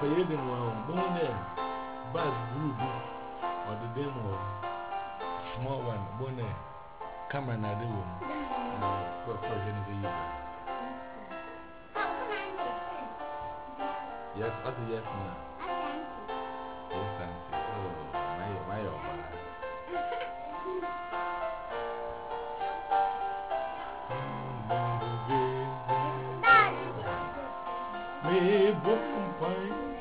Fayedin one, Bonnet, Buzz Ruby, or the demo, small one, Bonnet, camera, and I do for Genevieve. Yes, okay, yes, ma'am. Yes, auntie. Oh, my, me, broken pine.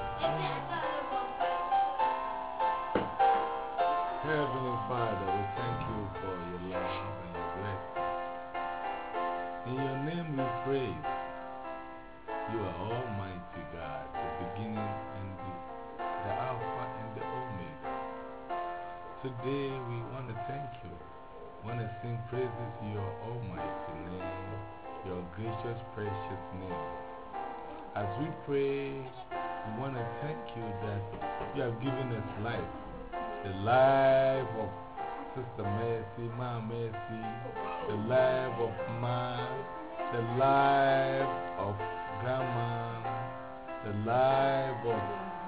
Heavenly Father, we thank you for your love and your blessing. In your name we praise. You are Almighty God, the beginning and the Alpha and the Omega. Today we want to thank you. We want to sing praises to your almighty name, your gracious, precious name. As we pray, we want to thank you that you have given us life. The life of Sister Mercy, Ma Mercy, the life of Ma, the life of Grandma, the life of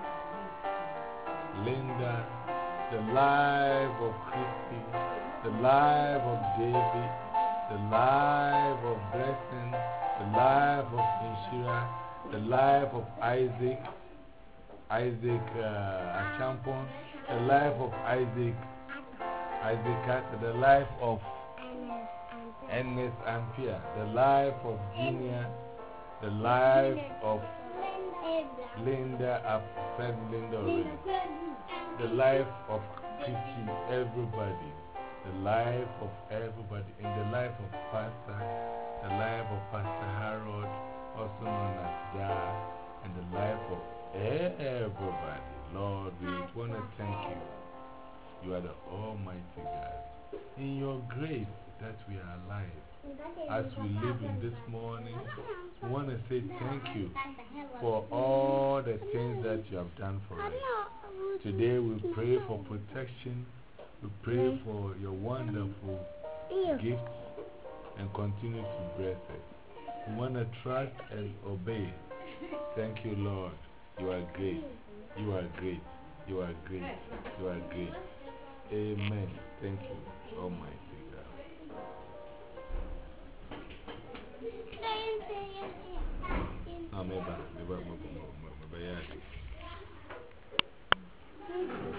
Linda, the life of Christy, the life of David, the life of Blessing, the life of Inshira, the life of Isaac Achampon, the life of Isaac, the life of Ernest Ampere, the life of Junior, the life of Linda, I've said Linda already, the life of Christy, everybody, the life of everybody, and the life of Pastor, the life of Pastor Harold, also known as Jah, and the life of everybody. Lord, we want to thank you. You are the Almighty God. In your grace that we are alive, as we live in this morning, we want to say thank you for all the things that you have done for us. Today we pray for protection. We pray for your wonderful gifts and continue to bless us. We want to trust and obey. Thank you, Lord. You are great. You are great. You are great. You are great. Amen. Thank you, Almighty God. Amen.